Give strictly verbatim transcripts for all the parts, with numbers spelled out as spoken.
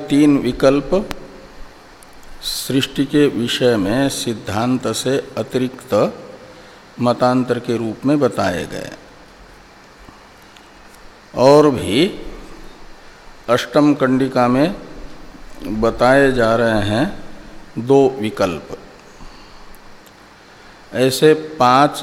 तीन विकल्प सृष्टि के विषय में सिद्धांत से अतिरिक्त मतांतर के रूप में बताए गए। और भी अष्टम कंडिका में बताए जा रहे हैं दो विकल्प। ऐसे पांच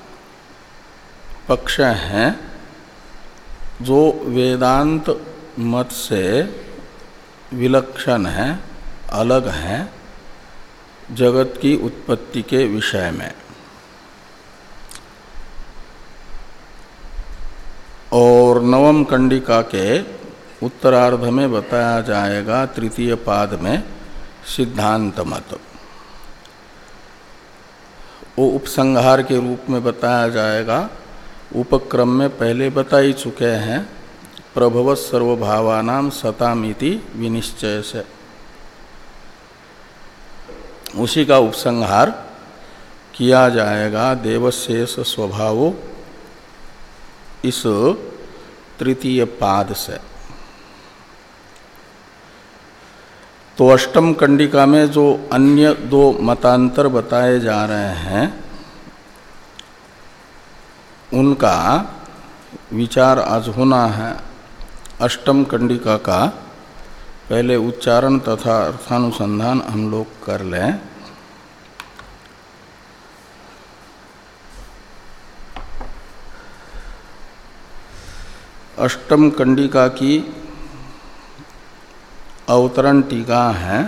पक्ष हैं जो वेदांत मत से विलक्षण हैं, अलग हैं जगत की उत्पत्ति के विषय में। और नवम कंडिका के उत्तरार्ध में बताया जाएगा तृतीय पाद में सिद्धांत मत। वो उपसंहार के रूप में बताया जाएगा। उपक्रम में पहले बता ही चुके हैं, प्रभवत् सर्वभावानां सतामिति विनिश्चय से। उसी का उपसंहार किया जाएगा देवशेष स्वभावो इस तृतीय पाद से। तो अष्टम कंडिका में जो अन्य दो मतांतर बताए जा रहे हैं उनका विचार आज होना है। अष्टम कंडिका का पहले उच्चारण तथा अर्थानुसंधान हम लोग कर लें। अष्टम कंडिका की अवतरण टीका है,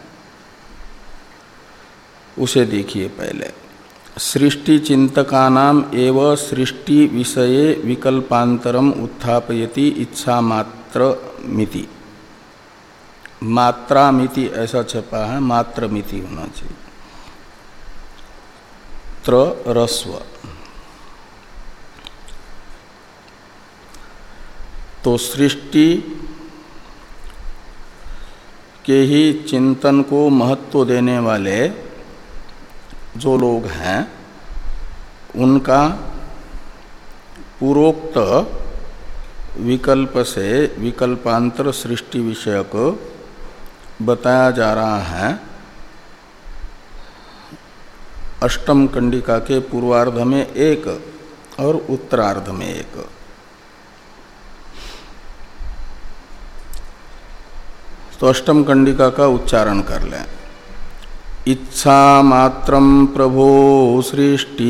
उसे देखिए पहले। सृष्टि चिंतकानाम एव सृष्टि विषये विकल्पांतरम उत्थापयति इच्छा मात्र मिति। मात्रा मिति ऐसा छपा है, मात्र मिति होना चाहिए। त्र रस्व। तो सृष्टि के ही चिंतन को महत्व देने वाले जो लोग हैं उनका पूर्वोक्त विकल्प से विकल्पांतर सृष्टि विषयक बताया जा रहा है अष्टम कंडिका के पूर्वार्ध में एक और उत्तरार्ध में एक। तो अष्टम कंडिका का उच्चारण कर लें। इच्छा मात्रम प्रभो सृष्टि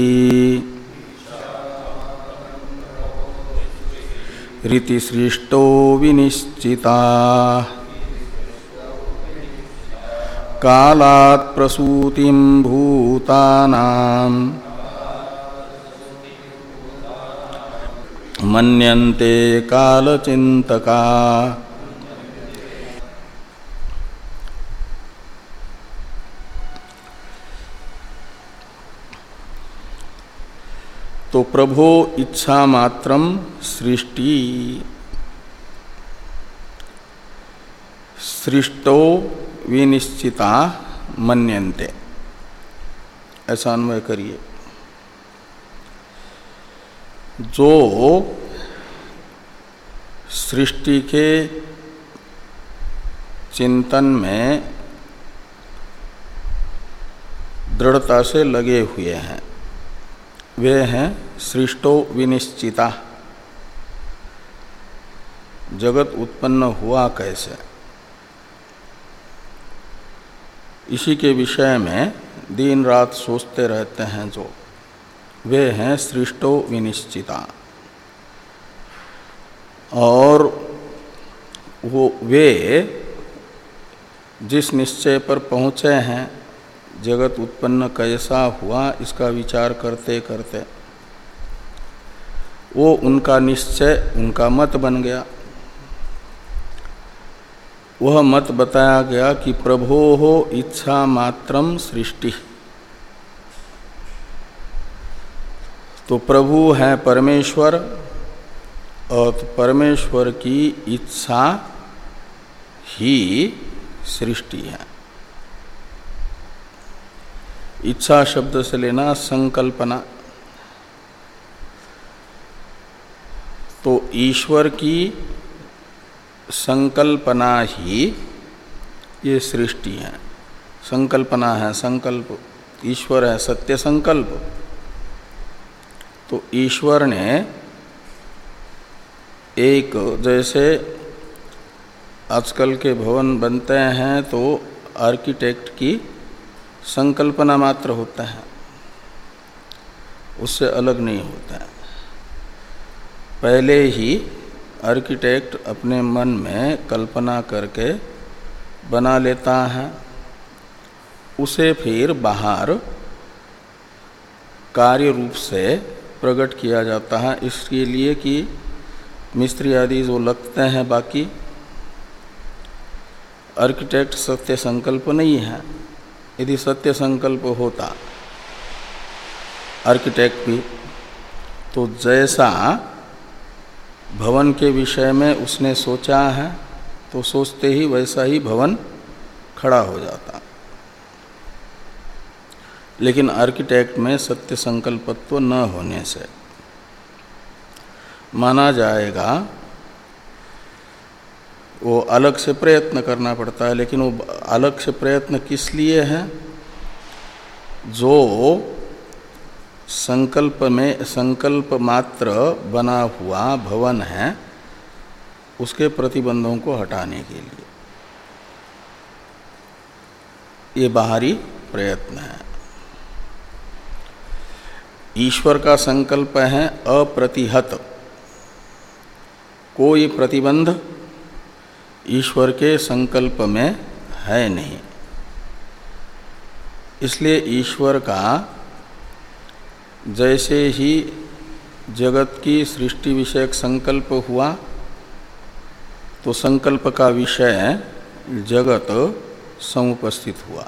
रीति सृष्टो विनिश्चिता कालात् प्रसूतिं भूतानां मन्यन्ते कालचिंतका। तो प्रभो इच्छा मात्रम सृष्टि सृष्टो विनिश्चिता मन्यन्ते, ऐसा अन्वय करिए। जो सृष्टि के चिंतन में दृढ़ता से लगे हुए हैं वे हैं सृष्टो विनिश्चिता। जगत उत्पन्न हुआ कैसे, इसी के विषय में दिन रात सोचते रहते हैं जो, वे हैं सृष्टो विनिश्चिता। और वो वे जिस निश्चय पर पहुँचे हैं जगत उत्पन्न कैसा हुआ इसका विचार करते करते वो उनका निश्चय उनका मत बन गया। वह मत बताया गया कि प्रभो हो इच्छा मात्रम सृष्टि। तो प्रभु है परमेश्वर और परमेश्वर की इच्छा ही सृष्टि है। इच्छा शब्द से लेना संकल्पना। तो ईश्वर की संकल्पना ही ये सृष्टि है, संकल्पना है, संकल्प ईश्वर है, सत्य संकल्प। तो ईश्वर ने एक, जैसे आजकल के भवन बनते हैं तो आर्किटेक्ट की संकल्पना मात्र होता है, उससे अलग नहीं होता है। पहले ही आर्किटेक्ट अपने मन में कल्पना करके बना लेता है, उसे फिर बाहर कार्य रूप से प्रकट किया जाता है। इसके लिए कि मिस्त्री आदि जो लगते हैं, बाकी आर्किटेक्ट सत्य संकल्प नहीं है। यदि सत्य संकल्प होता आर्किटेक्ट भी, तो जैसा भवन के विषय में उसने सोचा है तो सोचते ही वैसा ही भवन खड़ा हो जाता। लेकिन आर्किटेक्ट में सत्य संकल्पत्व न होने से माना जाएगा वो अलग से प्रयत्न करना पड़ता है। लेकिन वो अलग से प्रयत्न किस लिए है? जो संकल्प में संकल्प मात्र बना हुआ भवन है, उसके प्रतिबंधों को हटाने के लिए ये बाहरी प्रयत्न है। ईश्वर का संकल्प है अप्रतिहत, कोई प्रतिबंध ईश्वर के संकल्प में है नहीं। इसलिए ईश्वर का जैसे ही जगत की सृष्टि विषयक संकल्प हुआ तो संकल्प का विषय जगत समुपस्थित हुआ।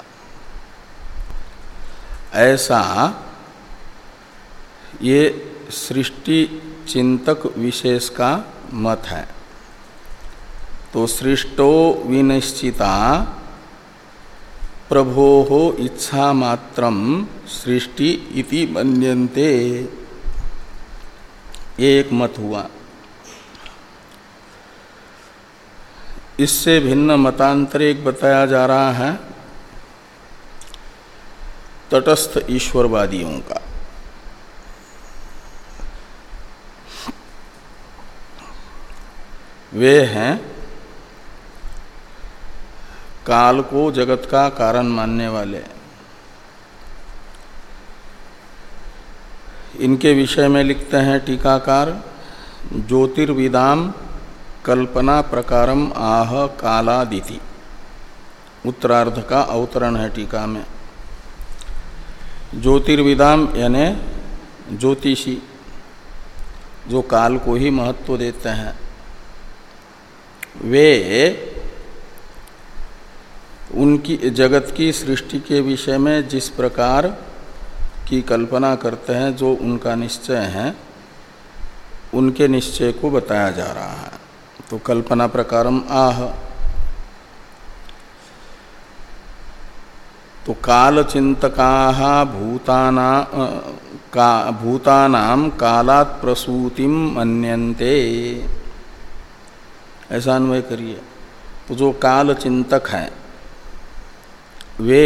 ऐसा ये सृष्टि चिंतक विशेष का मत है। तो सृष्टो विनिश्चिता प्रभोः इच्छा मात्रम सृष्टि इति मन्यन्ते, ये एक मत हुआ। इससे भिन्न मतांतर एक बताया जा रहा है तटस्थ ईश्वरवादियों का। वे हैं काल को जगत का कारण मानने वाले। इनके विषय में लिखते हैं टीकाकार, ज्योतिर्विदाम कल्पना प्रकारम आह कालादिति। उत्तरार्ध का अवतरण है टीका में। ज्योतिर्विदाम यानी ज्योतिषी, जो काल को ही महत्व देते हैं, वे उनकी जगत की सृष्टि के विषय में जिस प्रकार की कल्पना करते हैं, जो उनका निश्चय है, उनके निश्चय को बताया जा रहा है। तो कल्पना प्रकारम आह, तो काल चिंतकाः भूताना का भूतानाम कालात् प्रसूतिम मन्यन्ते, ऐसा अन्वय करिए। तो जो काल चिंतक हैं वे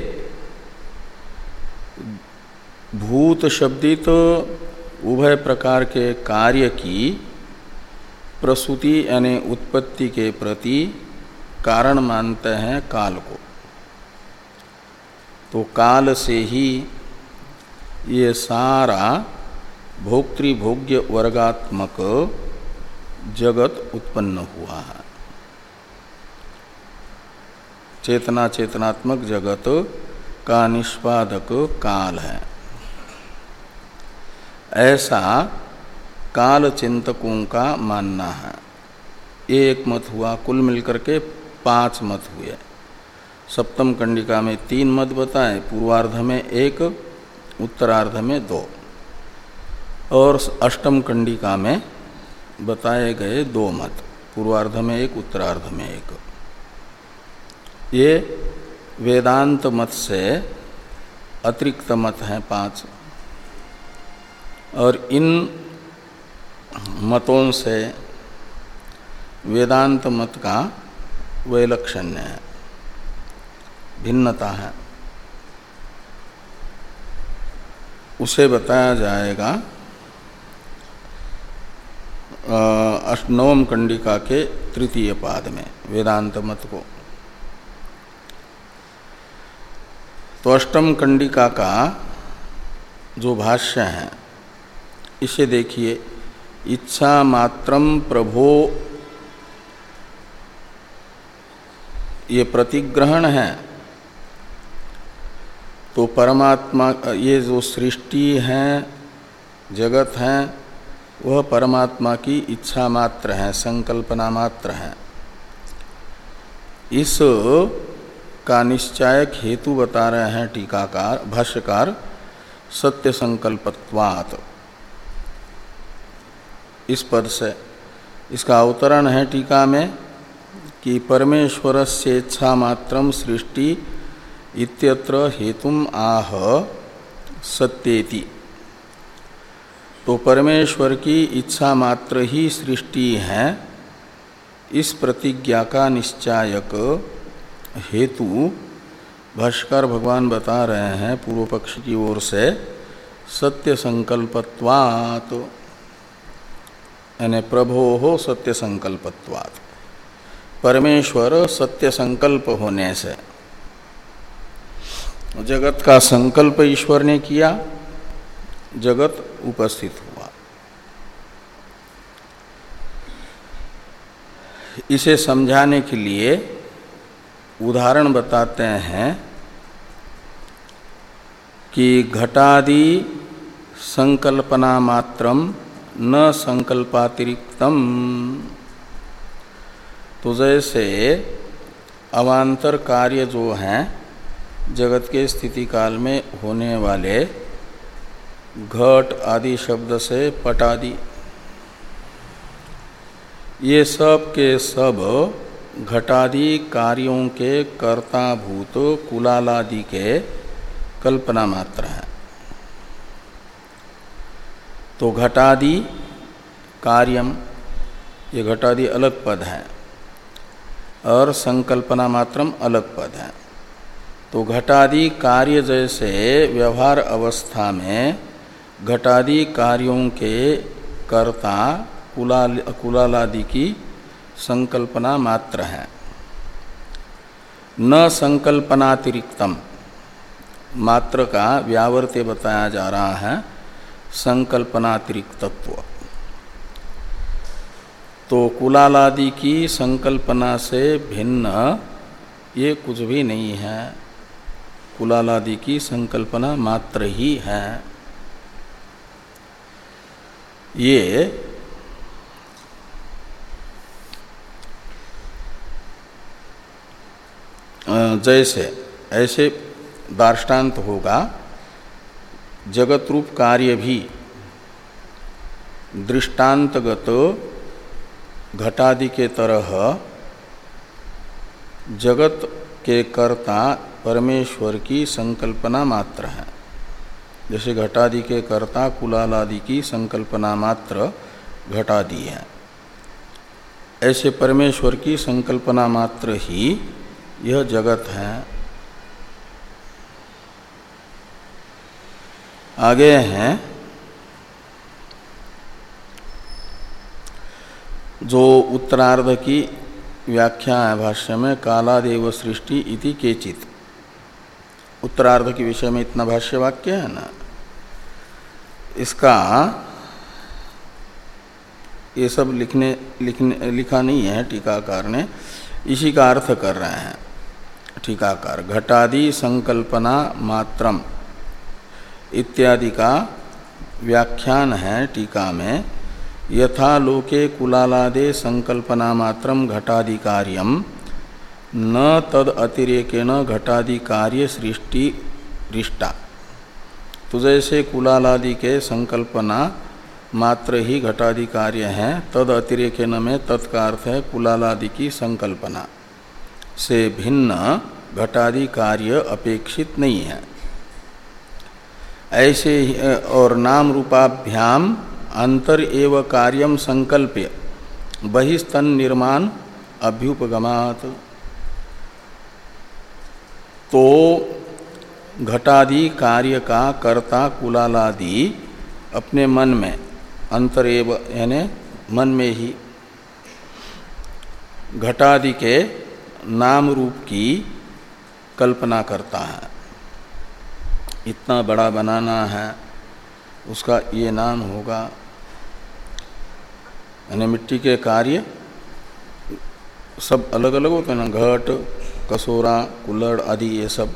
भूत शब्दित उभय प्रकार के कार्य की प्रसूति यानी उत्पत्ति के प्रति कारण मानते हैं काल को। तो काल से ही ये सारा भोक्तृभोग्य वर्गात्मक जगत उत्पन्न हुआ है। चेतना चेतनात्मक जगत का निष्पादक काल है। ऐसा काल चिंतकों का मानना है। एक मत हुआ, कुल मिलकर के पांच मत हुए। सप्तम कंडिका में तीन मत बताए, पूर्वार्ध में एक, उत्तरार्ध में दो, और अष्टम कंडिका में बताए गए दो मत, पूर्वार्ध में एक, उत्तरार्ध में एक। ये वेदांत मत से अतिरिक्त मत हैं पांच, और इन मतों से वेदांत मत का वैलक्षण्य है। भिन्नता है, उसे बताया जाएगा नवम कंडिका के तृतीय पाद में वेदांत मत को। तो अष्टम कंडिका का जो भाष्य है इसे देखिए, इच्छा मात्रम प्रभो, ये प्रतिग्रहण है। तो परमात्मा, ये जो सृष्टि है, जगत है, वह परमात्मा की इच्छा मात्र है, संकल्पना मात्र है। इस का निश्चायक हेतु बता रहे हैं टीकाकार भाष्यकार सत्य संकल्पत्वात्। इस पद से इसका अवतरण है टीका में कि परमेश्वरस्य इच्छा मात्रम सृष्टि इत्यत्र हेतुम आह सत्येति। तो परमेश्वर की इच्छा मात्र ही सृष्टि है, इस प्रतिज्ञा का निश्चायक हेतु भाष्कर भगवान बता रहे हैं पूर्व पक्ष की ओर से सत्य संकल्पत्वात्, यानी प्रभो हो सत्य संकल्पत्वात्, परमेश्वर सत्य संकल्प होने से। जगत का संकल्प ईश्वर ने किया, जगत उपस्थित हुआ। इसे समझाने के लिए उदाहरण बताते हैं कि घटादि संकल्पना मात्रम न संकल्पातिरिक्तम। तो जैसे अवान्तर कार्य जो हैं जगत के स्थिति काल में होने वाले, घट आदि शब्द से पटादि, ये सब के सब घटादि कार्यों के कर्ताभूत कुलालादि के कल्पना मात्र है। तो घटादि कार्यम, ये घटादि अलग पद है और संकल्पना मात्रम अलग पद है। तो घटादि कार्य जैसे व्यवहार अवस्था में घटादि कार्यों के कर्ता कुलाल कुलालादि की संकल्पना मात्र है, न संकल्पनातिरिक्तम। मात्र का व्यावर्त्य बताया जा रहा है संकल्पनातिरिक्तत्व। तो कुलालादि की संकल्पना से भिन्न ये कुछ भी नहीं है, कुलालादि की संकल्पना मात्र ही है। ये जैसे ऐसे दार्ष्टान्त होगा, जगत रूप कार्य भी दृष्टांतगत घटादि के तरह जगत के कर्ता परमेश्वर की संकल्पना मात्र है। जैसे घटादि के कर्ता कुलालादि की संकल्पना मात्र घटादि है, ऐसे परमेश्वर की संकल्पना मात्र ही यह जगत है। आगे हैं जो उत्तरार्ध की व्याख्या है भाष्य में, कालादेव सृष्टि इति केचित। उत्तरार्ध के विषय में इतना भाष्य वाक्य है ना, इसका ये सब लिखने लिखने लिखा नहीं है टीकाकार ने, इसी का अर्थ कर रहे हैं टीकाकार। घटादि संकल्पना मात्रम इत्यादि का व्याख्यान है टीका में। यथा लोके कुलालादे संकल्पना मात्रम घटादि कार्यम न तद अतिरेकेण घटादि कार्य सृष्टि रिष्टा। तो जैसे कुलालादि के संकल्पना मात्र ही घटादि कार्य हैं, तद अतिरेकेण में तत्का अर्थ है कुलालादि की संकल्पना से भिन्न घटादि कार्य अपेक्षित नहीं है। ऐसे ही और नाम रूपाभ्याम अंतर एव कार्यम संकल्प्य बहिस्तन निर्माण अभ्युपगमात्। तो घटादि कार्य का कर्ता कुलालादि अपने मन में अंतरेव यानी मन में ही घटादि के नाम रूप की कल्पना करता है। इतना बड़ा बनाना है, उसका ये नाम होगा। यानी मिट्टी के कार्य सब अलग अलग होते हैं ना, घट, कसोरा, कुल्हड़ आदि ये सब।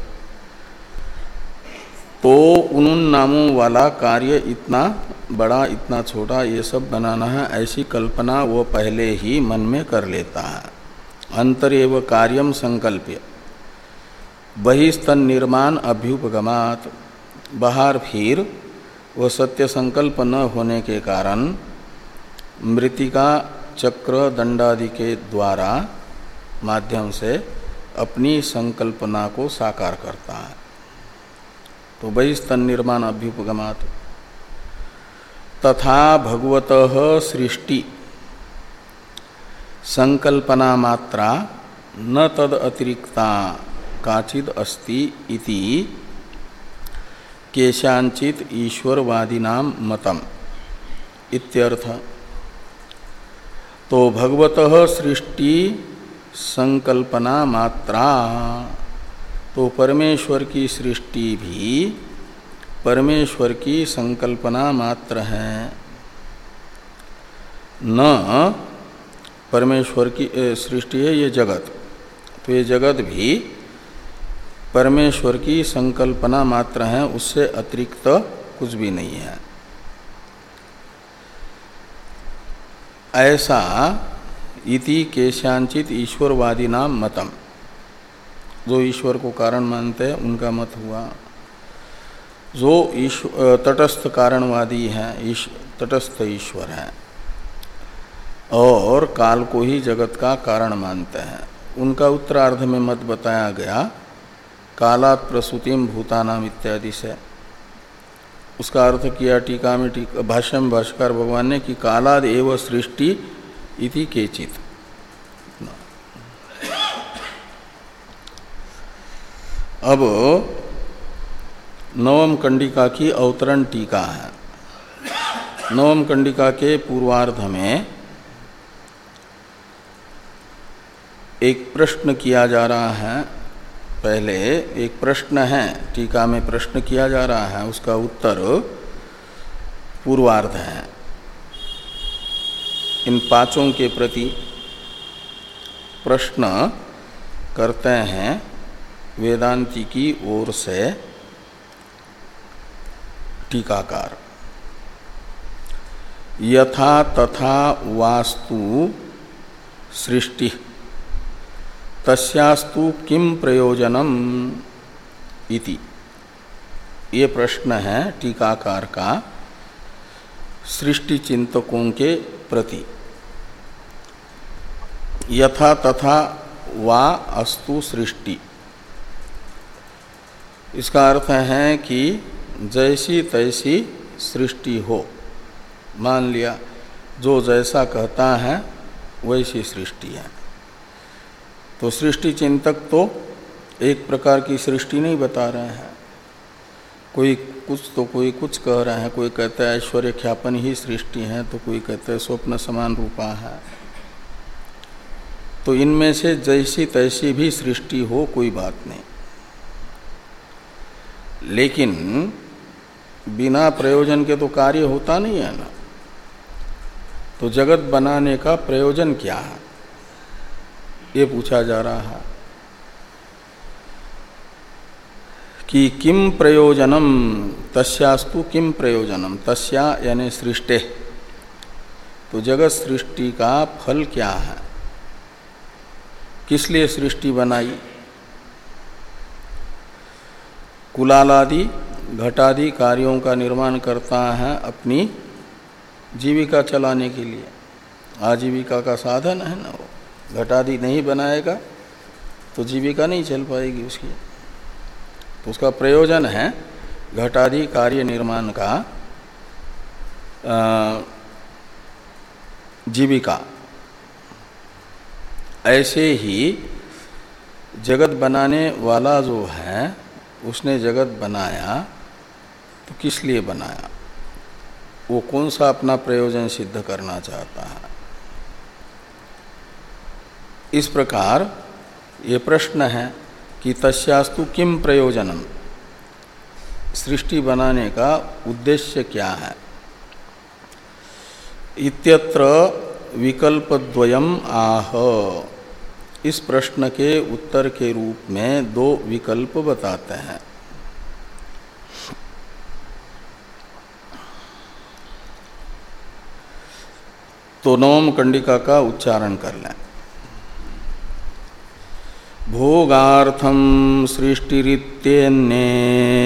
तो उन नामों वाला कार्य इतना बड़ा इतना छोटा ये सब बनाना है, ऐसी कल्पना वो पहले ही मन में कर लेता है। अंतरेव कार्यम संकल्प्य बहिस्तन निर्माण अभ्युपगमात, बाहर फिर वह सत्य संकल्प न होने के कारण मृतिका चक्र दंडादि के द्वारा माध्यम से अपनी संकल्पना को साकार करता है। तो बहिस्तन निर्माण अभ्युपगमात तथा भगवतः सृष्टि संकल्पना मात्रा न तद अतिरिक्ता काचिद अस्ति इति केशांचित ईश्वरवादिनाम मतम इत्यर्थ। तो भगवतः सृष्टि संकल्पना मात्रा, तो परमेश्वर की सृष्टि भी परमेश्वर की संकल्पना मात्र है। न परमेश्वर की सृष्टि है ये जगत, तो ये जगत भी परमेश्वर की संकल्पना मात्र है, उससे अतिरिक्त कुछ भी नहीं है। ऐसा इति केशांचित ईश्वरवादी नाम मतम, जो ईश्वर को कारण मानते हैं उनका मत हुआ। जो ईश्वर तटस्थ कारणवादी हैं, ईश, तटस्थ ईश्वर हैं और काल को ही जगत का कारण मानते हैं, उनका उत्तरार्ध में मत बताया गया कालात् प्रसूतिम भूतानाम इत्यादि से। उसका अर्थ किया टीका में, टीका भाष्य में भाष्यकार भगवान ने कि कालाद एव सृष्टि इति केचित। अब नवम कंडिका की अवतरण टीका है। नवम कंडिका के पूर्वार्ध में एक प्रश्न किया जा रहा है। पहले एक प्रश्न है, टीका में प्रश्न किया जा रहा है, उसका उत्तर पूर्वार्ध है। इन पांचों के प्रति प्रश्न करते हैं वेदांती की ओर से टीकाकार। यथा तथा वास्तु सृष्टि तस्यास्तु किम प्रयोजनम इति, ये प्रश्न है टीकाकार का सृष्टि चिंतकों के प्रति। यथा तथा वा अस्तु सृष्टि, इसका अर्थ है कि जैसी तैसी सृष्टि हो। मान लिया जो जैसा कहता है वैसी सृष्टि है। तो सृष्टि चिंतक तो एक प्रकार की सृष्टि नहीं बता रहे हैं, कोई कुछ तो कोई कुछ कह रहे हैं। कोई कहता है ऐश्वर्य ख्यापन ही सृष्टि है, तो कोई कहता है स्वप्न समान रूपा है। तो इनमें से जैसी तैसी भी सृष्टि हो कोई बात नहीं, लेकिन बिना प्रयोजन के तो कार्य होता नहीं है ना। तो जगत बनाने का प्रयोजन क्या है, ये पूछा जा रहा है कि किम प्रयोजनम तस्यास्तु किम प्रयोजनम। तस्या यानी सृष्टि, तो जगत सृष्टि का फल क्या है, किस लिए सृष्टि बनाई। कुलालादि घटादि कार्यों का निर्माण करता है अपनी जीविका चलाने के लिए, आजीविका का साधन है ना। वो घटादि नहीं बनाएगा तो जीविका नहीं चल पाएगी उसकी। तो उसका प्रयोजन है घटादि कार्य निर्माण का जीविका। ऐसे ही जगत बनाने वाला जो है उसने जगत बनाया तो किस लिए बनाया, वो कौन सा अपना प्रयोजन सिद्ध करना चाहता है। इस प्रकार ये प्रश्न है कि तस्यास्तु किम प्रयोजनम, सृष्टि बनाने का उद्देश्य क्या है। इत्यत्र विकल्पद्वयम् आह, इस प्रश्न के उत्तर के रूप में दो विकल्प बताते हैं। तो नवम कंडिका का उच्चारण कर लें। भोगार्थम सृष्टिरित्यन्ये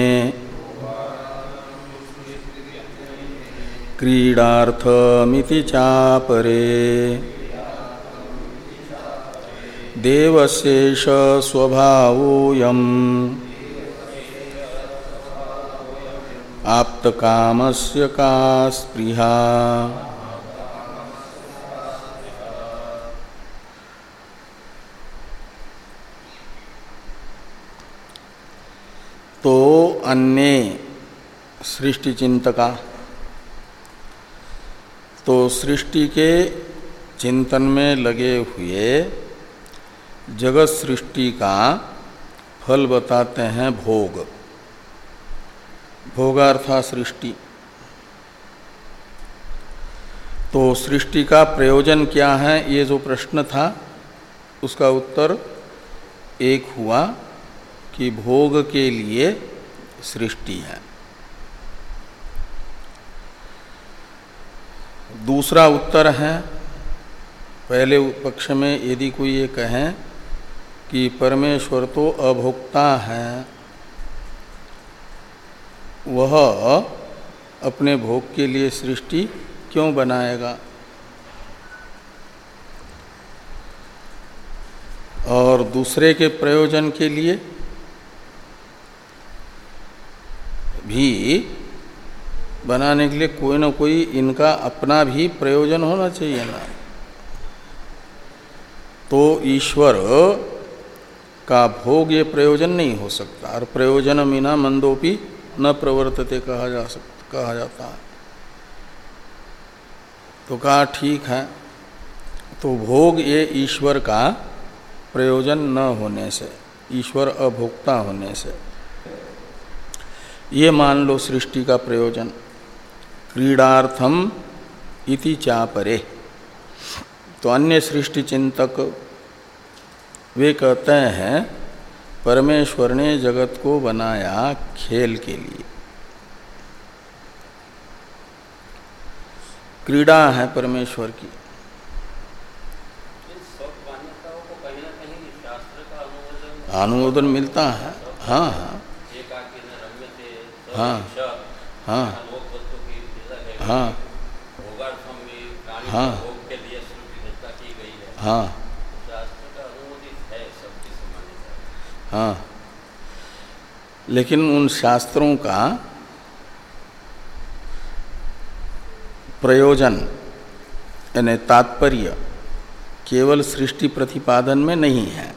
क्रीडार्थमिति चापरे देवशेष स्वभावोऽयम् आप्तकामस्य का स्पृहा। तो अन्य सृष्टि चिंतका, तो सृष्टि के चिंतन में लगे हुए जगत सृष्टि का फल बताते हैं भोग, भोगार्था सृष्टि। तो सृष्टि का प्रयोजन क्या है, ये जो प्रश्न था उसका उत्तर एक हुआ कि भोग के लिए सृष्टि है। दूसरा उत्तर है, पहले पक्ष में यदि कोई ये कहें कि परमेश्वर तो अभोक्ता है, वह अपने भोग के लिए सृष्टि क्यों बनाएगा, और दूसरे के प्रयोजन के लिए भी बनाने के लिए कोई ना कोई इनका अपना भी प्रयोजन होना चाहिए ना। तो ईश्वर का भोग ये प्रयोजन नहीं हो सकता, और प्रयोजन मीना मंदोपि न प्रवर्तते कहा जा सकता कहा जाता है। तो कहा ठीक है, तो भोग ये ईश्वर का प्रयोजन न होने से, ईश्वर अभोक्ता होने से, ये मान लो सृष्टि का प्रयोजन। क्रीडार्थम इति चापरे, तो अन्य सृष्टि चिंतक वे कहते हैं परमेश्वर ने जगत को बनाया खेल के लिए, क्रीड़ा है परमेश्वर की। अनुमोदन मिलता है, हाँ हाँ हाँ हाँ हाँ हाँ हाँ हाँ, लेकिन उन शास्त्रों का प्रयोजन यानी तात्पर्य केवल सृष्टि प्रतिपादन में नहीं है।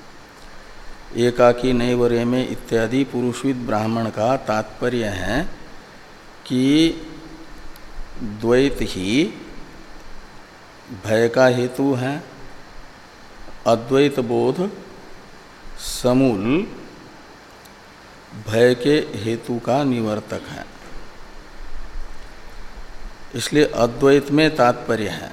एकाकी नैवरे में इत्यादि पुरुषविद ब्राह्मण का तात्पर्य है कि द्वैत ही भय का हेतु है, अद्वैत बोध समूल भय के हेतु का निवर्तक है। इसलिए अद्वैत में तात्पर्य है,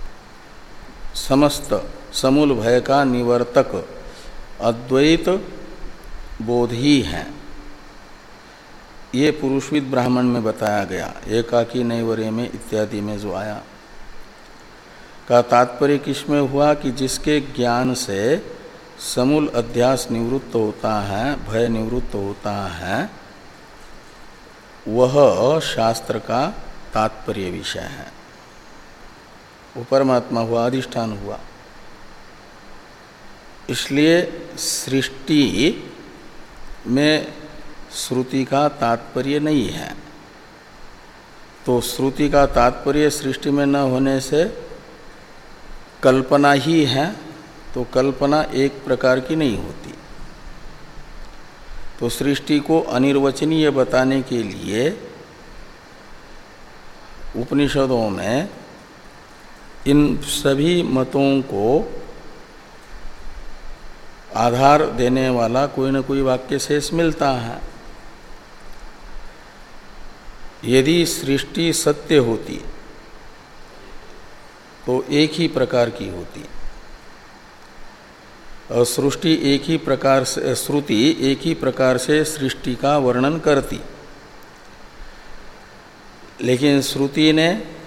समस्त समूल भय का निवर्तक अद्वैत बोध ही है। ये पुरुषविद ब्राह्मण में बताया गया, एकाकी नैवरे में इत्यादि में जो आया। का तात्पर्य किसमें हुआ कि जिसके ज्ञान से समूल अध्यास निवृत्त होता है, भय निवृत्त होता है, वह शास्त्र का तात्पर्य विषय है। वो परमात्मा हुआ, अधिष्ठान हुआ। इसलिए सृष्टि में श्रुति का तात्पर्य नहीं है। तो श्रुति का तात्पर्य सृष्टि में न होने से कल्पना ही है, तो कल्पना एक प्रकार की नहीं होती। तो सृष्टि को अनिर्वचनीय बताने के लिए उपनिषदों में इन सभी मतों को आधार देने वाला कोई न कोई वाक्य शेष मिलता है। यदि सृष्टि सत्य होती तो एक ही प्रकार की होती, और सृष्टि एक ही प्रकार से श्रुति एक ही प्रकार से सृष्टि का वर्णन करती। लेकिन श्रुति ने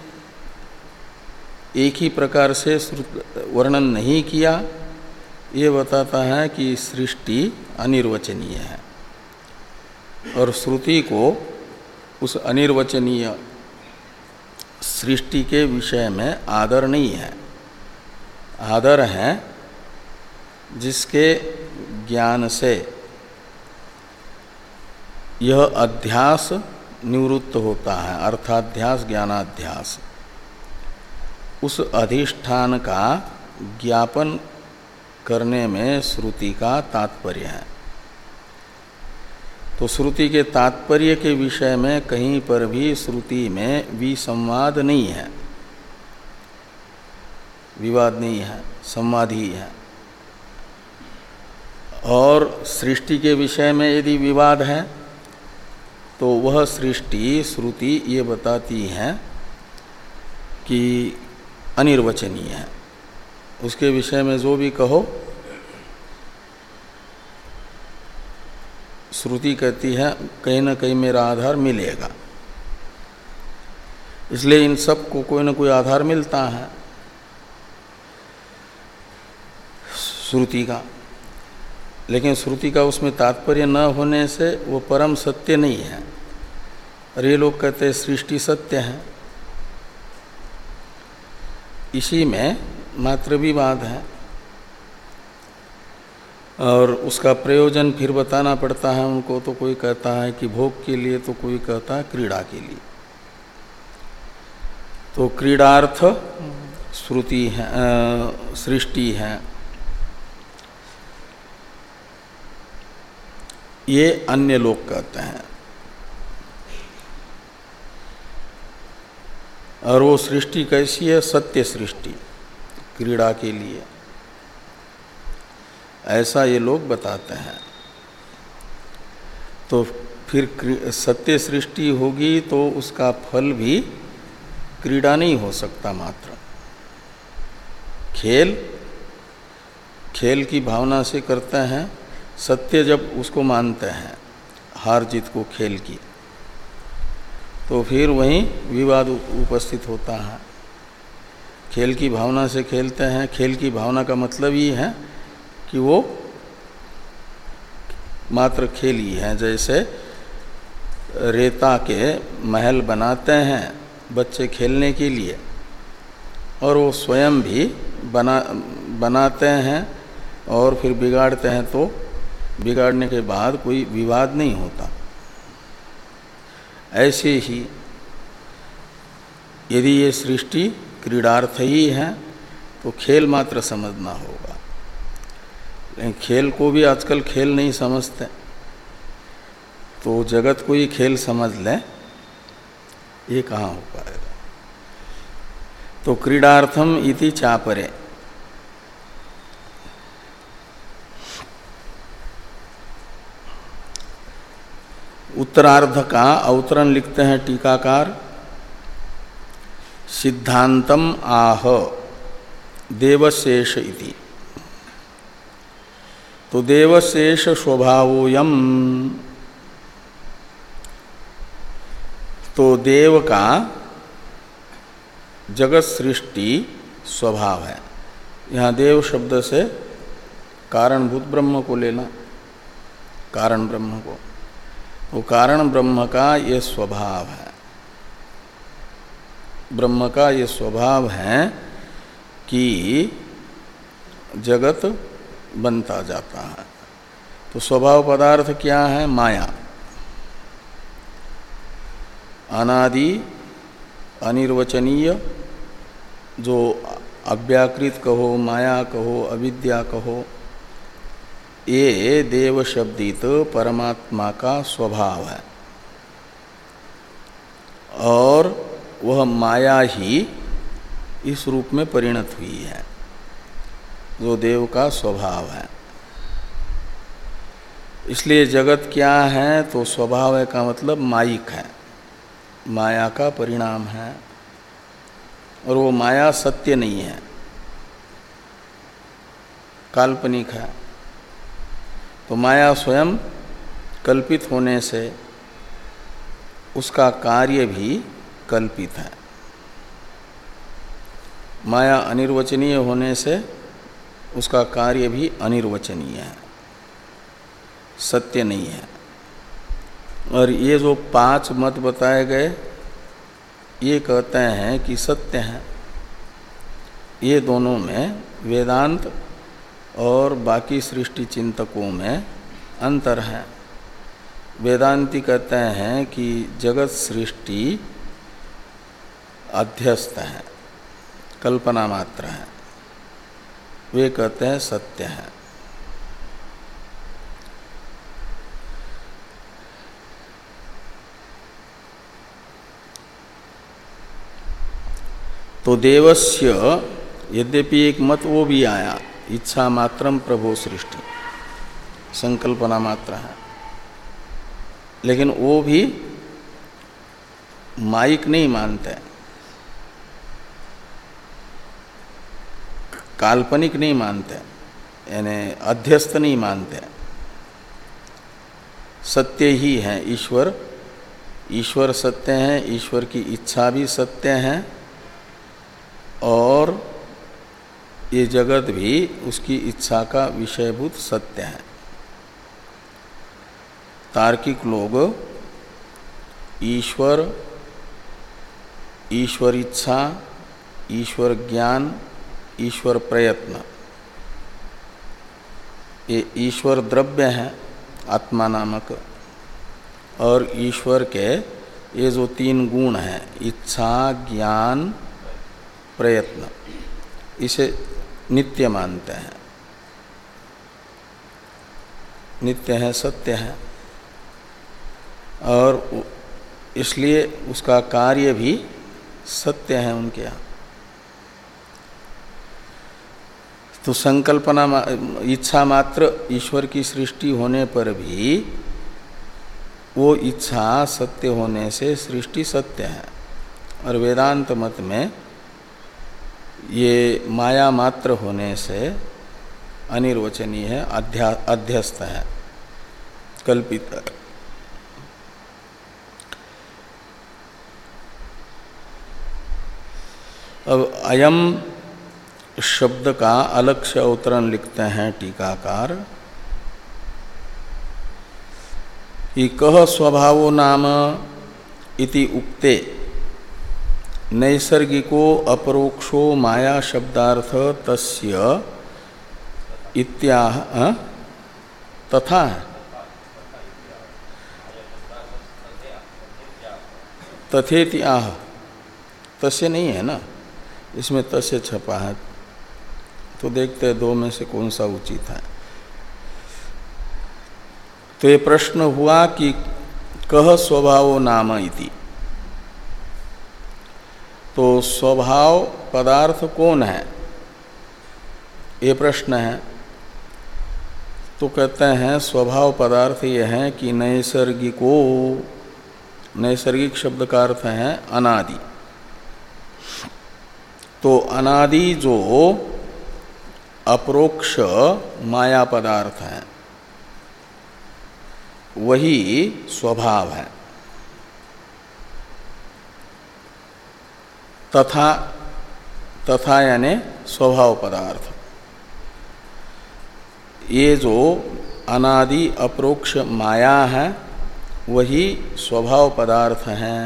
एक ही प्रकार से वर्णन नहीं किया, ये बताता है कि सृष्टि अनिर्वचनीय है, और श्रुति को उस अनिर्वचनीय सृष्टि के विषय में आदर नहीं है। आदर है जिसके ज्ञान से यह अध्यास निवृत्त होता है, अर्थाध्यास ज्ञानाध्यास, उस अधिष्ठान का ज्ञापन करने में श्रुति का तात्पर्य है। तो श्रुति के तात्पर्य के विषय में कहीं पर भी श्रुति में विसंवाद नहीं है, विवाद नहीं है, संवाद ही है। और सृष्टि के विषय में यदि विवाद है तो वह सृष्टि श्रुति ये बताती है कि अनिर्वचनीय है। उसके विषय में जो भी कहो, श्रुति कहती है कहीं ना कहीं मेरा आधार मिलेगा। इसलिए इन सब को कोई ना कोई आधार मिलता है श्रुति का, लेकिन श्रुति का उसमें तात्पर्य न होने से वो परम सत्य नहीं है। और ये लोग कहते हैं सृष्टि सत्य है, इसी में मात्र विवाद है। और उसका प्रयोजन फिर बताना पड़ता है उनको। तो कोई कहता है कि भोग के लिए, तो कोई कहता है क्रीड़ा के लिए। तो क्रीडार्थ श्रुति है, सृष्टि है, ये अन्य लोग कहते हैं। और वो सृष्टि कैसी है? सत्य सृष्टि, क्रीड़ा के लिए, ऐसा ये लोग बताते हैं। तो फिर सत्य सृष्टि होगी तो उसका फल भी क्रीड़ा नहीं हो सकता। मात्र खेल खेल की भावना से करते हैं। सत्य जब उसको मानते हैं, हार जीत को खेल की, तो फिर वहीं विवाद उपस्थित होता है। खेल की भावना से खेलते हैं। खेल की भावना का मतलब ये है कि वो मात्र खेल ही है। जैसे रेता के महल बनाते हैं बच्चे खेलने के लिए, और वो स्वयं भी बना बनाते हैं और फिर बिगाड़ते हैं, तो बिगाड़ने के बाद कोई विवाद नहीं होता। ऐसे ही यदि ये सृष्टि क्रीडार्थ ही है तो खेल मात्र समझना होगा। लेकिन खेल को भी आजकल खेल नहीं समझते, तो जगत को ही खेल समझ ले, ये कहाँ हो पाएगा। तो क्रीडार्थम इति चापरे, उत्तरार्ध का अवतरण लिखते हैं टीकाकार, सिद्धांतम आह देवशेष इति। तो देवशेष स्वभावोयम, तो देव का जगत सृष्टि स्वभाव है। यहाँ देव शब्द से कारणभूत ब्रह्म को लेना, कारण ब्रह्म को। वो कारण ब्रह्म का ये स्वभाव है। ब्रह्म का ये स्वभाव है कि जगत बनता जाता है। तो स्वभाव पदार्थ क्या है? माया, अनादि अनिर्वचनीय जो अव्याकृत कहो, माया कहो, अविद्या कहो, ये देव शब्दित परमात्मा का स्वभाव है और वह माया ही इस रूप में परिणत हुई है जो देव का स्वभाव है। इसलिए जगत क्या है तो स्वभाव है का मतलब मायिक है, माया का परिणाम है और वो माया सत्य नहीं है, काल्पनिक है। तो माया स्वयं कल्पित होने से उसका कार्य भी कल्पित है, माया अनिर्वचनीय होने से उसका कार्य भी अनिर्वचनीय है, सत्य नहीं है। और ये जो पांच मत बताए गए ये कहते हैं कि सत्य है। ये दोनों में वेदांत और बाकी सृष्टि चिंतकों में अंतर है। वेदांती कहते हैं कि जगत सृष्टि अध्यस्त है, कल्पना मात्र है, वे कहते हैं सत्य है। तो देवस्य यद्यपि एक मत वो भी आया, इच्छा मात्रम प्रभो सृष्टि, संकल्पना मात्र है, लेकिन वो भी मायिक नहीं मानते, काल्पनिक नहीं मानते, यानी अध्यस्त नहीं मानते, सत्य ही है। ईश्वर ईश्वर सत्य है, ईश्वर की इच्छा भी सत्य है और ये जगत भी उसकी इच्छा का विषयभूत सत्य है। तार्किक लोग ईश्वर, ईश्वर इच्छा, ईश्वर ज्ञान, ईश्वर प्रयत्न, ये ईश्वर द्रव्य है आत्मा नामक, और ईश्वर के ये जो तीन गुण हैं इच्छा, ज्ञान, प्रयत्न, इसे नित्य मानते हैं, नित्य है, सत्य है, और इसलिए उसका कार्य भी सत्य है उनके यहाँ। तो संकल्पना इच्छा मात्र ईश्वर की सृष्टि होने पर भी वो इच्छा सत्य होने से सृष्टि सत्य है। और वेदांत मत में ये माया मात्र होने से अनिर्वचनीय है, अध्या अध्यस्त है, कल्पित है। अब अयम शब्द का अलग से अवतरण लिखते हैं टीकाकार कि कह स्वभावो नाम इति उक्ते नैसर्गिको अपरोक्षो माया शब्दार्थ तस्य इत्याह तथा तथेति आह, तस्य नहीं है ना, इसमें तस्य छपा है, तो देखते हैं दो में से कौन सा उचित है। तो ये प्रश्न हुआ कि कह स्वभावो नाम इति, तो स्वभाव पदार्थ कौन है, ये प्रश्न है। तो कहते हैं स्वभाव पदार्थ ये है कि नैसर्गिको, नैसर्गिक शब्द का अर्थ है अनादि। तो अनादि जो अपरोक्ष माया पदार्थ है वही स्वभाव है। तथा, तथा यानी स्वभाव पदार्थ, ये जो अनादि अपरोक्ष माया है वही स्वभाव पदार्थ है।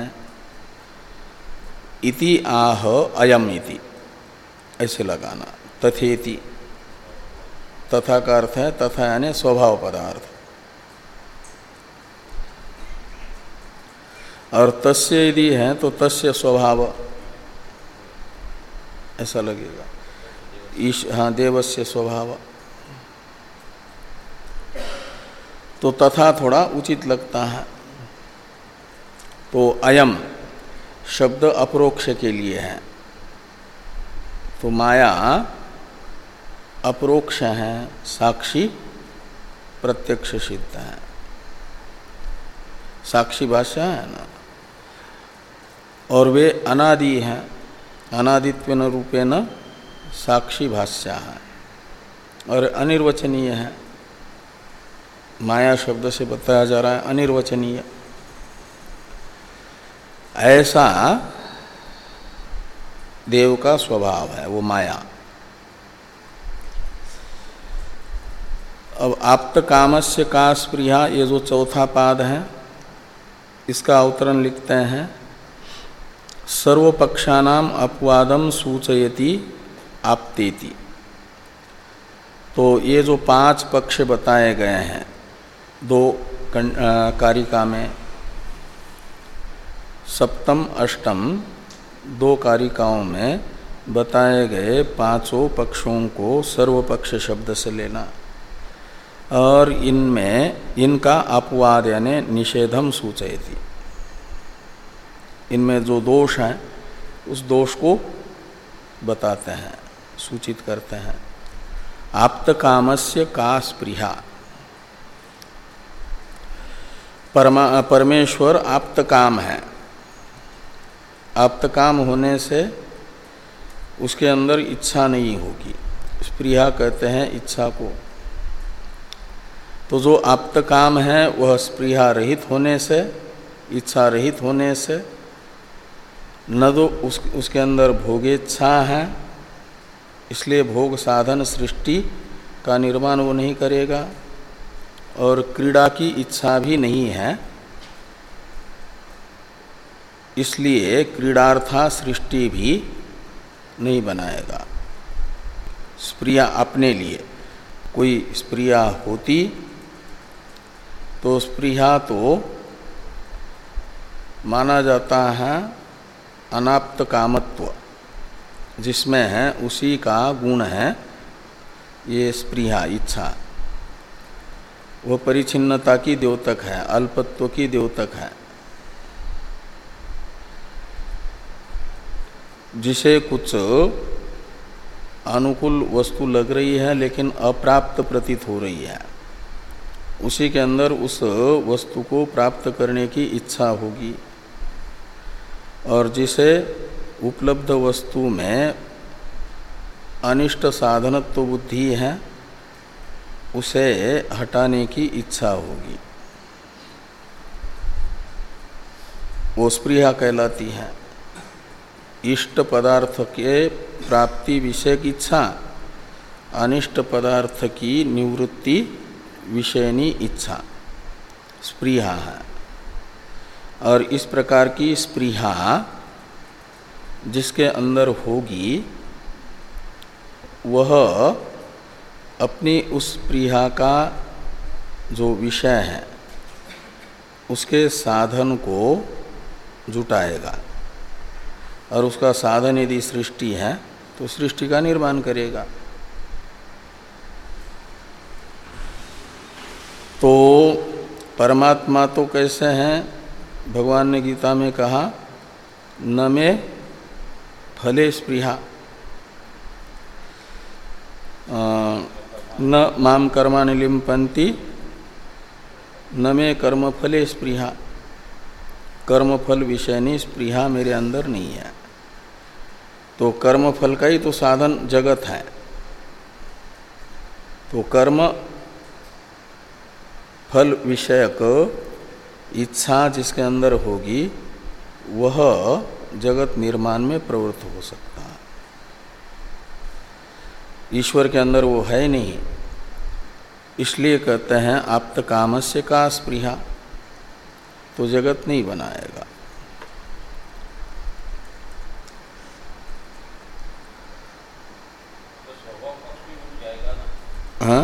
इति आह अयम इति, ऐसे लगाना, तथेति, तथा का अर्थ है तथा यानी स्वभाव पदार्थ, और तस्य यदि है तो तस्य स्वभाव ऐसा लगेगा। ईश हाँ देवस्य स्वभाव, तो तथा थोड़ा उचित लगता है। तो अयम शब्द अपरोक्ष के लिए है, तो माया अपरोक्ष है, साक्षी प्रत्यक्ष सिद्ध है। साक्षी भाष्य है ना, और वे अनादि हैं, अनादित्वेन रूपेण साक्षी भाष्य है और अनिर्वचनीय है। माया शब्द से बताया जा रहा है अनिर्वचनीय। ऐसा देव का स्वभाव है वो माया। अब आप्त कामस्य का स्पृहा, ये जो चौथा पाद है इसका अवतरण लिखते हैं, सर्वपक्षानाम अपवादम सूचयति आप्तेति। तो ये जो पांच पक्ष बताए गए हैं दो कारिका में, सप्तम अष्टम दो कारिकाओं में बताए गए पांचों पक्षों को सर्वपक्ष शब्द से लेना, और इनमें इनका अपवाद यानी निषेधम सूचयति, इनमें जो दोष है उस दोष को बताते हैं, सूचित करते हैं। आप्त कामस्य का स्पृहा, परमा परमेश्वर आप्त काम है। आप्त काम होने से उसके अंदर इच्छा नहीं होगी, स्पृहा कहते हैं इच्छा को। तो जो आप्त काम है वह स्पृहा रहित होने से, इच्छा रहित होने से, न तो उस, उसके अंदर भोगेच्छा है, इसलिए भोग साधन सृष्टि का निर्माण वो नहीं करेगा, और क्रीड़ा की इच्छा भी नहीं है, इसलिए क्रीडार्था सृष्टि भी नहीं बनाएगा। स्प्रिया अपने लिए कोई स्प्रिया होती तो स्प्रिया तो माना जाता है अनाप्त कामत्व, जिसमें है उसी का गुण है ये स्प्रिया इच्छा। वह परिच्छिन्नता की द्योतक है, अल्पत्व की द्योतक है। जिसे कुछ अनुकूल वस्तु लग रही है लेकिन अप्राप्त प्रतीत हो रही है, उसी के अंदर उस वस्तु को प्राप्त करने की इच्छा होगी, और जिसे उपलब्ध वस्तु में अनिष्ट साधनत्व बुद्धि है उसे हटाने की इच्छा होगी, वो स्पृहा कहलाती है। इष्ट पदार्थ के प्राप्ति विषय की इच्छा, अनिष्ट पदार्थ की निवृत्ति विषयनी इच्छा स्पृहा है। और इस प्रकार की स्पृहा जिसके अंदर होगी वह अपनी उस स्पृहा का जो विषय है उसके साधन को जुटाएगा, और उसका साधन यदि सृष्टि है तो सृष्टि का निर्माण करेगा। तो परमात्मा तो कैसे हैं, भगवान ने गीता में कहा न में फले स्पृहा, न माम कर्माणि लिम्पन्ति न में कर्म फले स्पृहा, कर्मफल विषयनी स्पृहा मेरे अंदर नहीं है। तो कर्मफल का ही तो साधन जगत है, तो कर्म फल विषयक इच्छा जिसके अंदर होगी वह जगत निर्माण में प्रवृत्त हो सकता है। ईश्वर के अंदर वो है नहीं, इसलिए कहते हैं आप्त कामस्य का स्पृहा, तो जगत नहीं बनाएगा। हाँ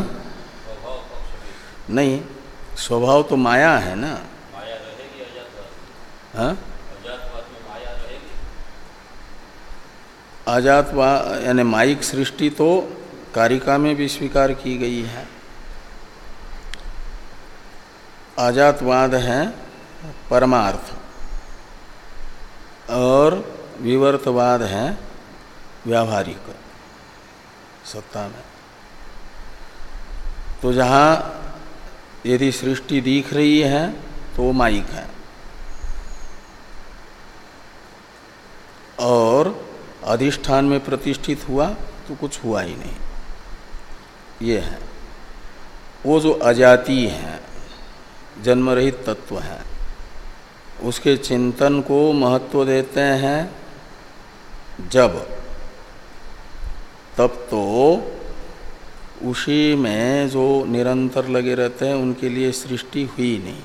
नहीं, स्वभाव तो माया है ना। माया रहेगी अजातवाद। हाँ अजातवाद में माया रहेगी। अजातवाद यानी मायिक सृष्टि तो कारिका में भी स्वीकार की गई है। अजातवाद है परमार्थ और विवर्तवाद है व्यावहारिक सत्ता में। तो जहाँ यदि सृष्टि दिख रही है तो वो मायिक है, और अधिष्ठान में प्रतिष्ठित हुआ तो कुछ हुआ ही नहीं। ये है वो जो अजाति है, जन्म रहित तत्व है, उसके चिंतन को महत्व देते हैं जब, तब तो उसी में जो निरंतर लगे रहते हैं उनके लिए सृष्टि हुई नहीं।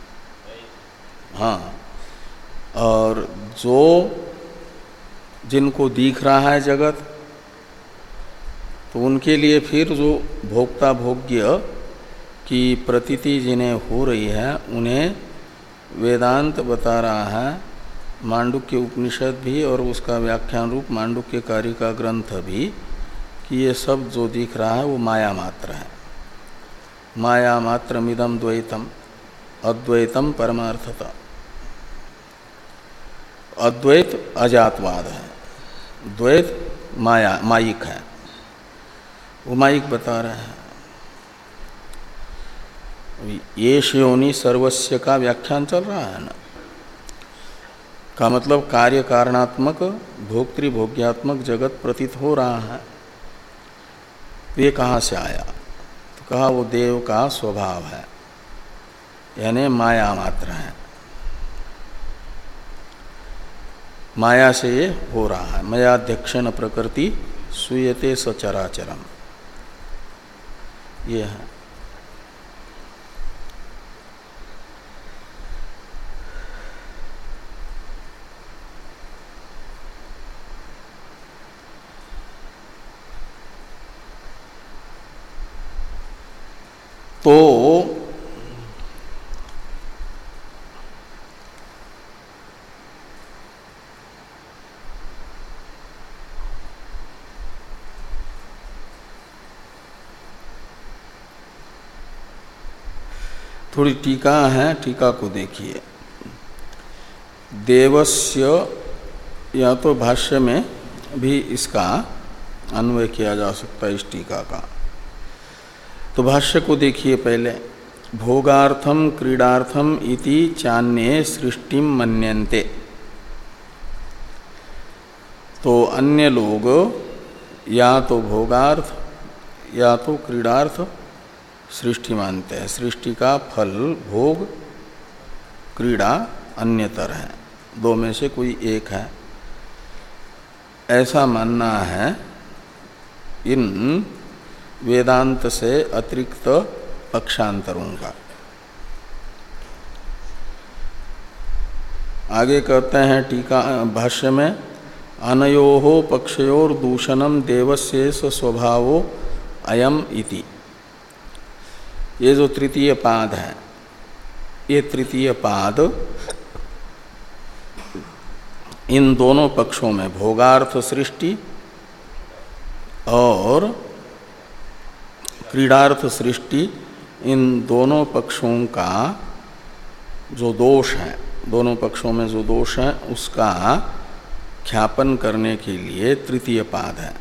हाँ, और जो जिनको दिख रहा है जगत, तो उनके लिए फिर जो भोक्ता भोग्य की प्रतीति जिन्हें हो रही है उन्हें वेदांत बता रहा है, मांडुक्य उपनिषद भी और उसका व्याख्यान रूप मांडुक्य कारिका ग्रंथ भी, कि ये सब जो दिख रहा है वो माया मात्र है। माया मात्रमिदं द्वैतम अद्वैतम परमार्थता। अद्वैत अजातवाद है, द्वैत माया मायिक है, वो मायिक बता रहे हैं। ये योनि सर्वस्य का व्याख्यान चल रहा है ना, का मतलब कार्य कारणात्मक भोक्तृभोग्यात्मक जगत प्रतीत हो रहा है। ये कहाँ से आया? तो कहा वो देव का स्वभाव है, यानी माया मात्र है, माया से ये हो रहा है। मयाध्यक्षेण प्रकृति सूयते सचराचरम, ये है। तो थोड़ी टीका है, टीका को देखिए। देवस्य, या तो भाष्य में भी इसका अन्वय किया जा सकता है इस टीका का। तो भाष्य को देखिए पहले। भोगार्थम क्रीडार्थम इति चान्ये सृष्टिम मन्यन्ते। तो अन्य लोग या तो भोगार्थ या तो क्रीडार्थ सृष्टि मानते हैं। सृष्टि का फल भोग, क्रीड़ा अन्यतर है, दो में से कोई एक है, ऐसा मानना है इन वेदांत से अतिरिक्त पक्षांतरों का। आगे कहते हैं टीका भाष्य में, अनयोः पक्षयोर दूषणम देवस्येष स्वभावो अयम इति। ये जो तृतीय पाद है, ये तृतीय पाद इन दोनों पक्षों में, भोगार्थ सृष्टि और क्रीडार्थ सृष्टि, इन दोनों पक्षों का जो दोष है, दोनों पक्षों में जो दोष है उसका ख्यापन करने के लिए तृतीय पाद है।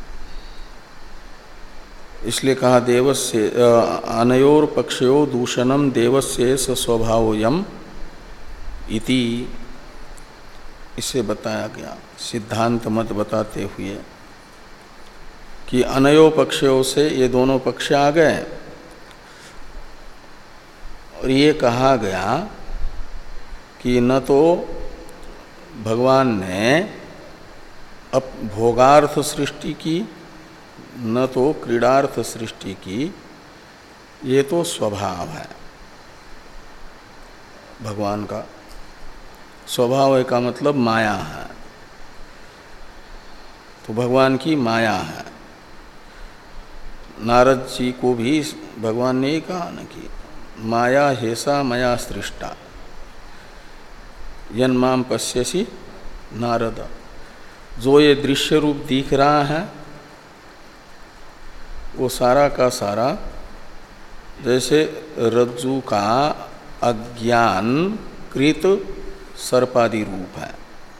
इसलिए कहा देवस्य अनयोर पक्षयो दूषणम देवस्य स्वभावोयम इति। इसे बताया गया सिद्धांत मत बताते हुए कि अनयो पक्षयों से ये दोनों पक्ष आ गए, और ये कहा गया कि न तो भगवान ने अप भोगार्थ सृष्टि की, न तो क्रीडार्थ सृष्टि की, ये तो स्वभाव है भगवान का। स्वभाव है का मतलब माया है, तो भगवान की माया है। नारद जी को भी भगवान ने कहा न कि माया हेसा मया सृष्टा यन्माम पश्यसि नारद। जो ये दृश्य रूप दिख रहा है वो सारा का सारा जैसे रज्जु का अज्ञान कृत सर्पादि रूप है।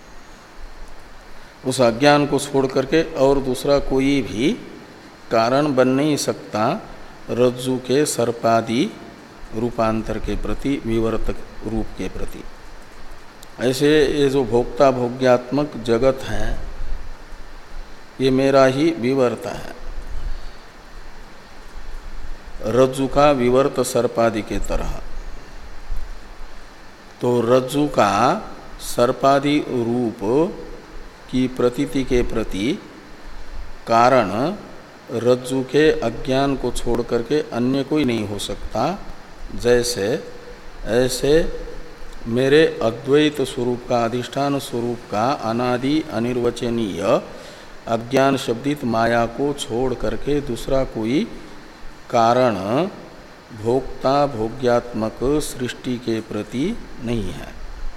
उस अज्ञान को छोड़ करके और दूसरा कोई भी कारण बन नहीं सकता रज्जु के सर्पादि रूपांतर के प्रति, विवर्तक रूप के प्रति। ऐसे ये जो भोक्ता भोग्यात्मक जगत है ये मेरा ही विवर्त है, रज्जु का विवर्त सर्पादि के तरह। तो रज्जु का सर्पादि रूप की प्रतीति के प्रति कारण रज्जु के अज्ञान को छोड़ करके अन्य कोई नहीं हो सकता। जैसे ऐसे मेरे अद्वैत स्वरूप का, अधिष्ठान स्वरूप का अनादि अनिर्वचनीय अज्ञान शब्दित माया को छोड़ करके दूसरा कोई कारण भोक्ता भोग्यात्मक सृष्टि के प्रति नहीं है।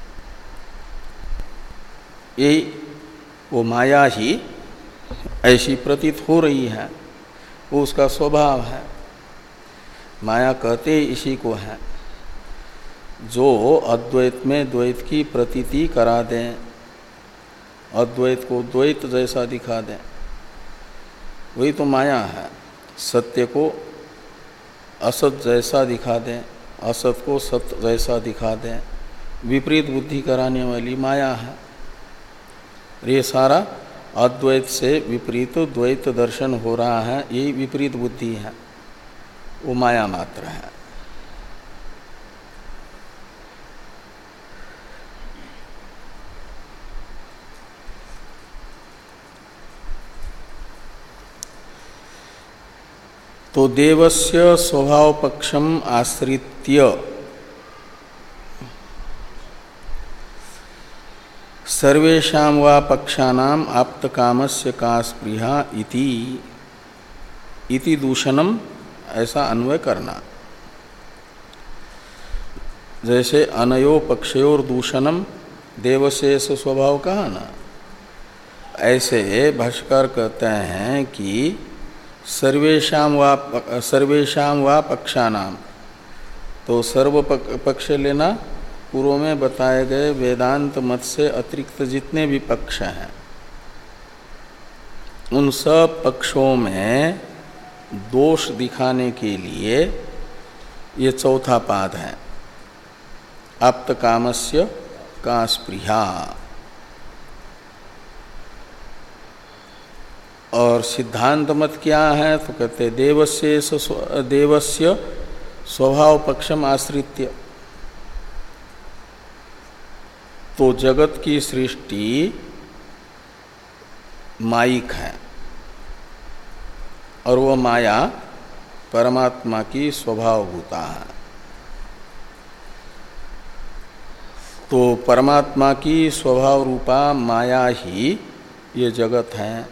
यही वो माया ही ऐसी प्रतीत हो रही है, वो उसका स्वभाव है। माया कहते इसी को है जो अद्वैत में द्वैत की प्रतीति करा दें, अद्वैत को द्वैत जैसा दिखा दें, वही तो माया है। सत्य को असत जैसा दिखा दें, असत को सत्य जैसा दिखा दें, विपरीत बुद्धि कराने वाली माया है। ये सारा अद्वैत से विपरीत द्वैत दर्शन हो रहा है, यही विपरीत बुद्धि है, वो माया मात्र है। तो देवस्य स्वभाव पक्षम आश्रित्य सर्वेषां वा पक्षानाम आप्तकामस्य का स्पृहा इति इति दूषणम, ऐसा अन्वय करना। जैसे अनयो पक्षयोर दूषणम देवशेष स्वभाव कहा ना, ऐसे भाष्यकार कहते हैं कि सर्वेषां वा सर्वेषां वा पक्षानाम, तो सर्व पक्ष लेना, पूर्व में बताए गए वेदांत मत से अतिरिक्त जितने भी पक्ष हैं उन सब पक्षों में दोष दिखाने के लिए ये चौथा पाद है, आप्तकामस्य का स्पृहा। और सिद्धांत मत क्या है तो कहते देवस्य देवस्य स्वभाव पक्षम आश्रित्य। तो जगत की सृष्टि मायिक है और वह माया परमात्मा की स्वभावभूता है। तो परमात्मा की स्वभाव रूपा माया ही ये जगत है।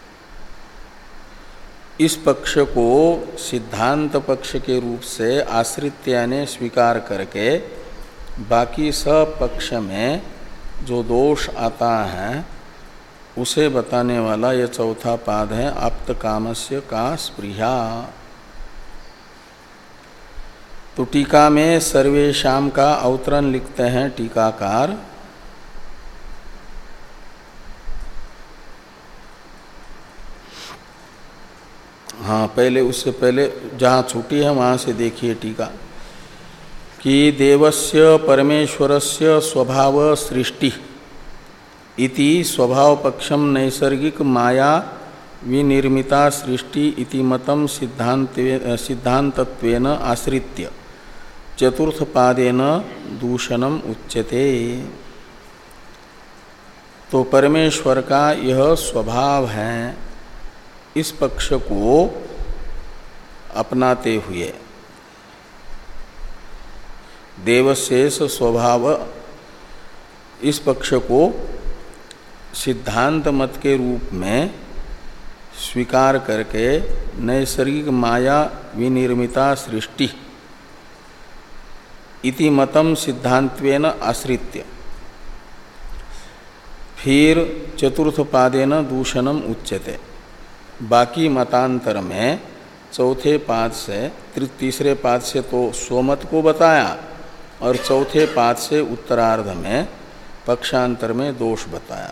इस पक्ष को सिद्धांत पक्ष के रूप से आश्रित्य ने स्वीकार करके बाकी सब पक्ष में जो दोष आता है उसे बताने वाला यह चौथा पाद है, आप्तकामस्य का स्पृहा। तो टीका में सर्वेषां का अवतरण लिखते हैं टीकाकार, हाँ पहले उससे पहले जहाँ छुट्टी है वहाँ से देखिए टीका, कि देवस्य परमेश्वरस्य स्वभाव सृष्टि इति स्वभाव पक्षम नैसर्गिक माया विनिर्मिता सृष्टि इति मतम सिद्धांत सिद्धांतत्वेन आश्रित्य चतुर्थ पादेन दूषणम उच्यते। तो परमेश्वर का यह स्वभाव है, इस पक्ष को अपनाते हुए देवशेष स्वभाव इस पक्ष को सिद्धांत मत के रूप में स्वीकार करके नैसर्गिक माया विनिर्मिता सृष्टि इति मतम सिद्धांत्वेन आश्रित्य, फिर चतुर्थ पादेन दूषणम उच्यते। बाकी मतांतर में चौथे पाद से तीसरे पाद से तो स्वमत को बताया और चौथे पाद से उत्तरार्ध में पक्षांतर में दोष बताया।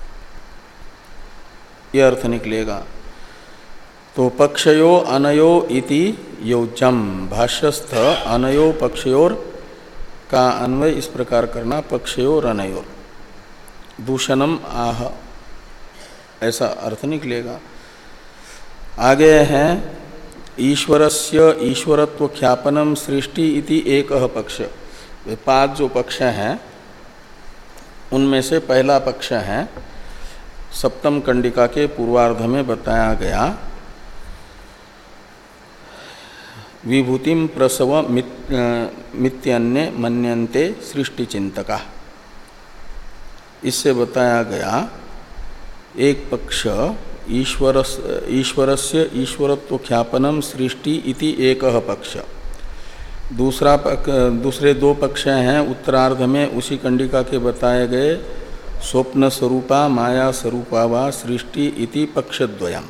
ये अर्थ निकलेगा। तो पक्षयो अनयो इति योजम, भाष्यस्थ अनयो पक्षयोर का अन्वय इस प्रकार करना, पक्षयोर अनयोर दूषणम आह, ऐसा अर्थ निकलेगा। आगे है ईश्वरस्य ईश्वरत्व ख्यापनम सृष्टि इति एकः पक्ष। पांच जो पक्ष हैं उनमें से पहला पक्ष है सप्तम कंडिका के पूर्वार्ध में बताया गया विभूतिम प्रसव मित, मित्यन्य मन्यन्ते सृष्टि चिंतका। इससे बताया गया एक पक्ष ईश्वर ईश्वरस्य ईश्वरत्व ख्यापनम सृष्टि इति एकः पक्ष। दूसरा पक, दूसरे दो पक्ष हैं उत्तरार्ध में उसी कंडिका के बताए गए स्वप्न स्वरूपा माया स्वरूपा वा सृष्टि इति पक्षद्वयम्।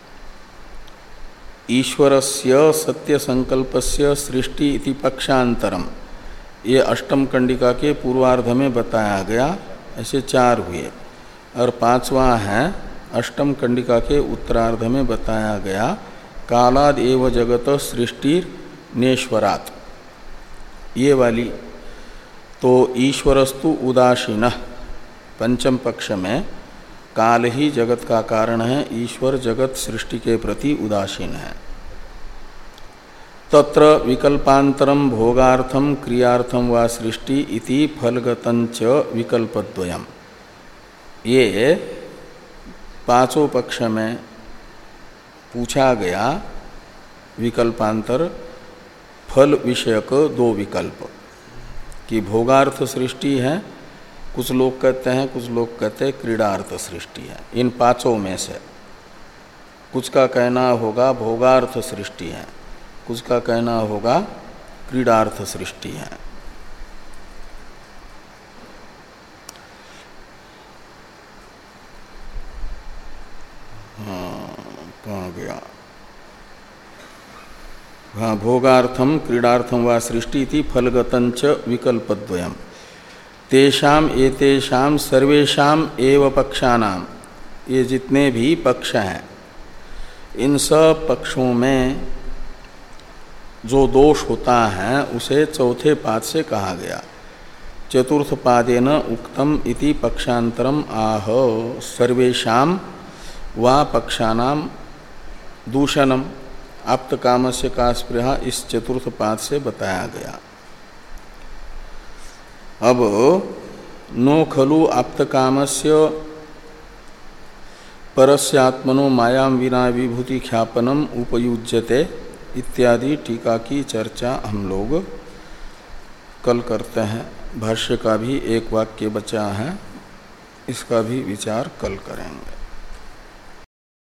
ईश्वरस्य सत्य संकल्पस्य सृष्टि इति पक्षांतरम, ये अष्टम कंडिका के पूर्वार्ध में बताया गया। ऐसे चार हुए। और पांचवा है अष्टम कंडिका के उत्तरार्ध में बताया गया कालाद एव जगत सृष्टिर नेश्वरात्, ये वाली। तो ईश्वरस्तु उदासीन, पंचम पक्ष में काल ही जगत का कारण है, ईश्वर जगत सृष्टि के प्रति उदासीन है। तत्र विकल्पांतरम भोगार्थम क्रियार्थम वा सृष्टि इति फलगतंच विकल्पद्वयम्। ये पांचों पक्ष में पूछा गया विकल्पांतर फल विषयक दो विकल्प कि भोगार्थ सृष्टि है, कुछ लोग कहते हैं, कुछ लोग कहते हैं क्रीडार्थ सृष्टि है। इन पांचों में से कुछ का कहना होगा भोगार्थ सृष्टि है, कुछ का कहना होगा क्रीडार्थ सृष्टि है। हाँ, कहाँ गया? हाँ, भोगार्थम क्रीडार्थम वा सृष्टि इति फलगतंच विकल्पद्वयम्। तेषाम एतेषाम सर्वेषाम एव पक्षानाम, ये जितने भी पक्ष हैं इन सब पक्षों में जो दोष होता है उसे चौथे पाद से कहा गया। चतुर्थ पादेन उक्तम इति पक्षांतरम आह सर्वेषाम वा पक्षानाम दूषणम, आप्त कामस्य का स्पृहा इस चतुर्थ पाद से बताया गया। अब नो खलु आप्त कामस्य परस्यात्मनो मायाम विना विभूति ख्यापनम उपयुज्यते इत्यादि टीका की चर्चा हम लोग कल करते हैं। भाष्य का भी एक वाक्य बचा है, इसका भी विचार कल करेंगे।